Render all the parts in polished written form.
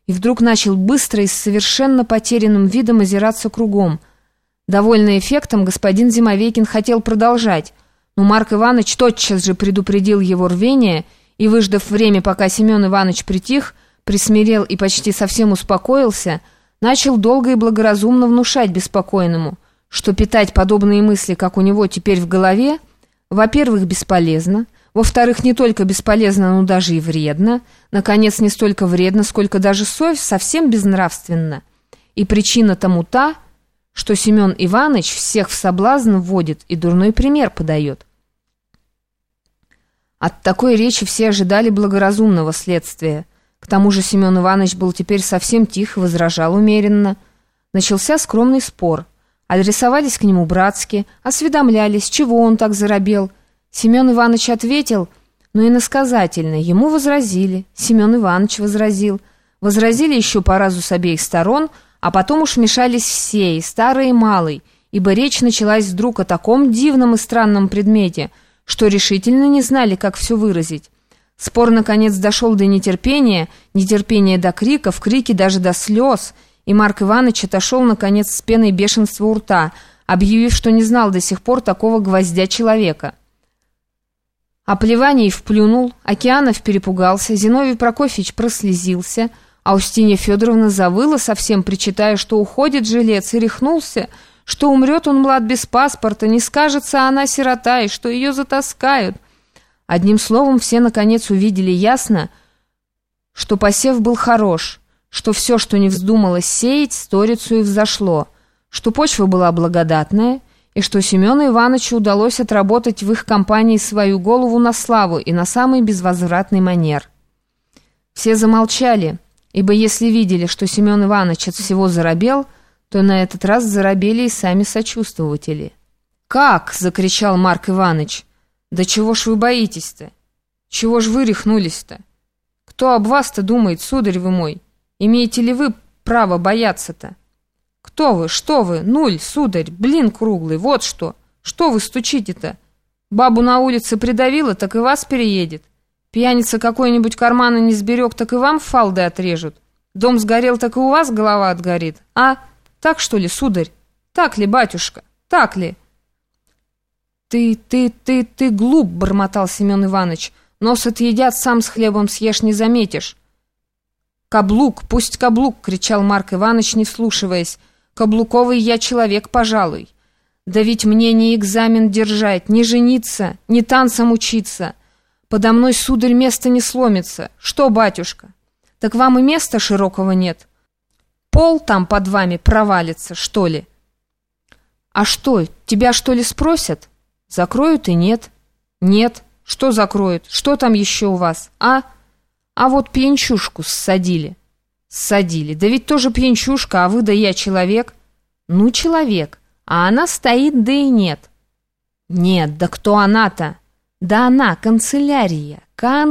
и вдруг начал быстро и с совершенно потерянным видом озираться кругом. Довольный эффектом, господин Зимовейкин хотел продолжать, но Марк Иванович тотчас же предупредил его рвение и, выждав время, пока Семен Иванович притих, присмирел и почти совсем успокоился, начал долго и благоразумно внушать беспокойному, что питать подобные мысли, как у него теперь в голове, во-первых, бесполезно, во-вторых, не только бесполезно, но даже и вредно, наконец, не столько вредно, сколько даже совсем безнравственно. И причина тому та, что Семен Иванович всех в соблазн вводит и дурной пример подает. От такой речи все ожидали благоразумного следствия. К тому же Семен Иванович был теперь совсем тих и возражал умеренно. Начался скромный спор. Адресовались к нему братски, осведомлялись, чего он так заробел. Семен Иванович ответил, но иносказательно. Ему возразили, Семен Иванович возразил. Возразили еще по разу с обеих сторон, а потом уж мешались все, и старый, и малый, ибо речь началась вдруг о таком дивном и странном предмете, что решительно не знали, как все выразить. Спор, наконец, дошел до нетерпения, нетерпения до криков, крики даже до слез, и Марк Иванович отошел, наконец, с пеной бешенства у рта, объявив, что не знал до сих пор такого гвоздя человека. А Плеваниев плюнул, Океанов перепугался, Зиновий Прокофьевич прослезился, а Устинья Федоровна завыла совсем, причитая, что уходит жилец, и рехнулся, что умрет он млад без паспорта, не скажется она сирота, и что ее затаскают. Одним словом, все наконец увидели ясно, что посев был хорош, что все, что не вздумалось сеять, сторицу и взошло, что почва была благодатная, и что Семену Ивановичу удалось отработать в их компании свою голову на славу и на самый безвозвратный манер. Все замолчали, ибо если видели, что Семен Иванович от всего заробел, то на этот раз заробели и сами сочувствователи. «Как?» — закричал Марк Иванович. «Да чего ж вы боитесь-то? Чего ж вы рехнулись-то? Кто об вас-то думает, сударь вы мой? Имеете ли вы право бояться-то? Кто вы? Что вы? Нуль, сударь, блин круглый, вот что! Что вы стучите-то? Бабу на улице придавило, так и вас переедет. Пьяница какой-нибудь кармана не сберег, так и вам фалды отрежут. Дом сгорел, так и у вас голова отгорит. А? Так что ли, сударь? Так ли, батюшка? Так ли?» Ты глуп, бормотал Семен Иванович. Нос отъедят, сам с хлебом съешь, не заметишь. «Каблук, пусть каблук!» — кричал Марк Иванович, не вслушиваясь. «Каблуковый я человек, пожалуй. Да ведь мне не экзамен держать, не жениться, не танцам учиться. Подо мной, сударь, место не сломится. Что, батюшка? Так вам и места широкого нет? Пол там под вами провалится, что ли? А что, тебя что ли спросят? Закроют и нет. Нет. Что закроют? Что там еще у вас? А вот пьянчушку ссадили. Ссадили. Да ведь тоже пьянчушка, а вы да я человек. Ну, человек. А она стоит, да и нет. Нет, да кто она-то? Да она, канцелярия.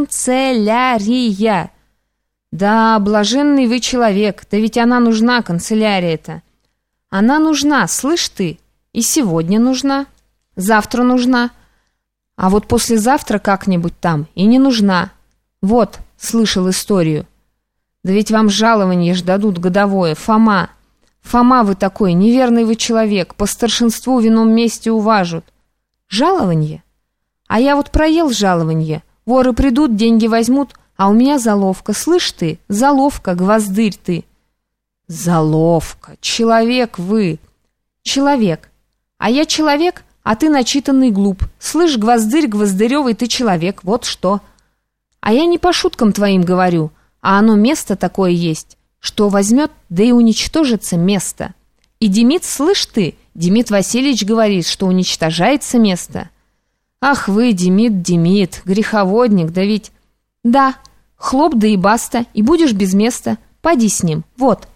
Канцелярия. Да, блаженный вы человек. Да ведь она нужна, канцелярия-то. Она нужна, слышь ты? И сегодня нужна. Завтра нужна. А вот послезавтра как-нибудь там и не нужна. Вот, слышал историю. Да ведь вам жалование ж дадут годовое, Фома. Фома вы такой, неверный вы человек, по старшинству в ином месте уважат. Жалование? А я вот проел жалование. Воры придут, деньги возьмут, а у меня заловка. Слышь ты, заловка, гвоздырь ты. Заловка, человек вы. Человек. А я человек, а ты начитанный глуп. Слышь, гвоздырь, гвоздыревый, ты человек, вот что. А я не по шуткам твоим говорю, а оно место такое есть, что возьмет, да и уничтожится место. И Демид, слышь ты, Демид Васильевич говорит, что уничтожается место. Ах вы, Демид, греховодник, да ведь... Да, хлоп да и баста, и будешь без места, поди с ним, вот.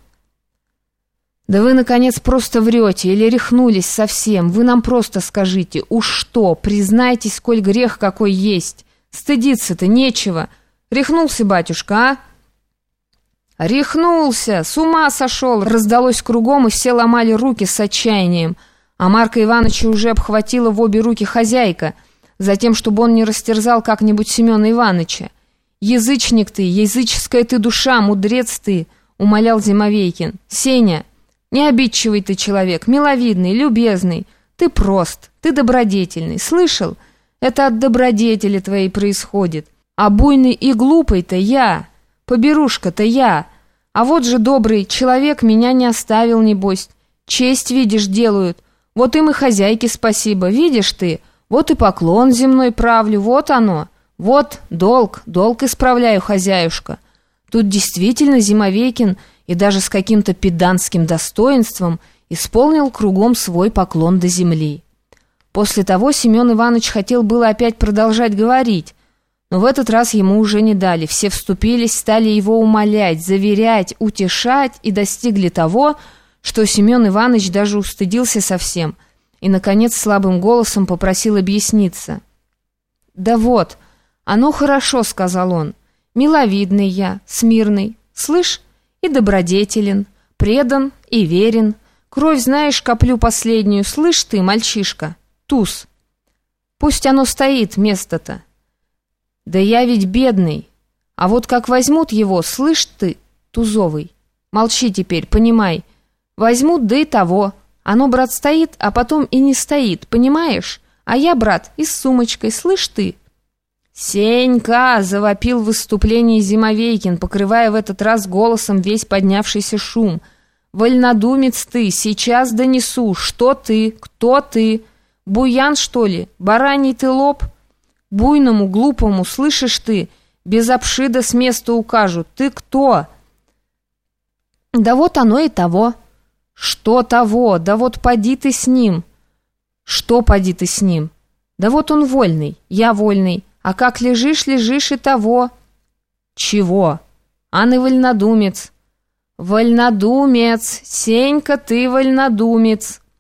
Да вы, наконец, просто врете или рехнулись совсем, вы нам просто скажите, уж что, признайтесь, сколь грех какой есть. Стыдиться-то нечего. Рехнулся, батюшка, а? Рехнулся, с ума сошел, раздалось кругом, и все ломали руки с отчаянием. А Марка Ивановича уже обхватила в обе руки хозяйка, затем, чтобы он не растерзал как-нибудь Семена Ивановича. Язычник ты, языческая ты душа, мудрец ты, умолял Зимовейкин. «Сеня, не обидчивый ты человек, миловидный, любезный. Ты прост, ты добродетельный. Слышал? Это от добродетели твоей происходит. А буйный и глупый-то я, поберушка-то я. А вот же добрый человек меня не оставил, небось. Честь, видишь, делают. Вот им и хозяйке спасибо, видишь ты? Вот и поклон земной правлю, вот оно. Вот долг исправляю, хозяюшка». Тут действительно Зимовейкин и даже с каким-то педантским достоинством исполнил кругом свой поклон до земли. После того Семен Иванович хотел было опять продолжать говорить, но в этот раз ему уже не дали. Все вступились, стали его умолять, заверять, утешать и достигли того, что Семен Иванович даже устыдился совсем и, наконец, слабым голосом попросил объясниться. «Да вот, оно хорошо», — сказал он. «Миловидный я, смирный, слышь, и добродетелен, предан и верен. Кровь, знаешь, коплю последнюю, слышь ты, мальчишка, туз. Пусть оно стоит, место-то. Да я ведь бедный, а вот как возьмут его, слышь ты, тузовый, молчи теперь, понимай, возьмут, да и того. Оно, брат, стоит, а потом и не стоит, понимаешь? А я, брат, и с сумочкой, слышь ты». «Сенька!» — завопил в выступлении Зимовейкин, покрывая в этот раз голосом весь поднявшийся шум. «Вольнодумец ты! Сейчас донесу! Что ты? Кто ты? Буян, что ли? Бараний ты лоб? Буйному, глупому, слышишь ты? Без обшида с места укажут. Ты кто?» «Да вот оно и того». «Что того? Да вот поди ты с ним». «Что поди ты с ним?» «Да вот он вольный, я вольный. А как лежишь и того». «Чего?» «Ан и вольнодумец». «Вольнодумец! Сенька, ты вольнодумец!»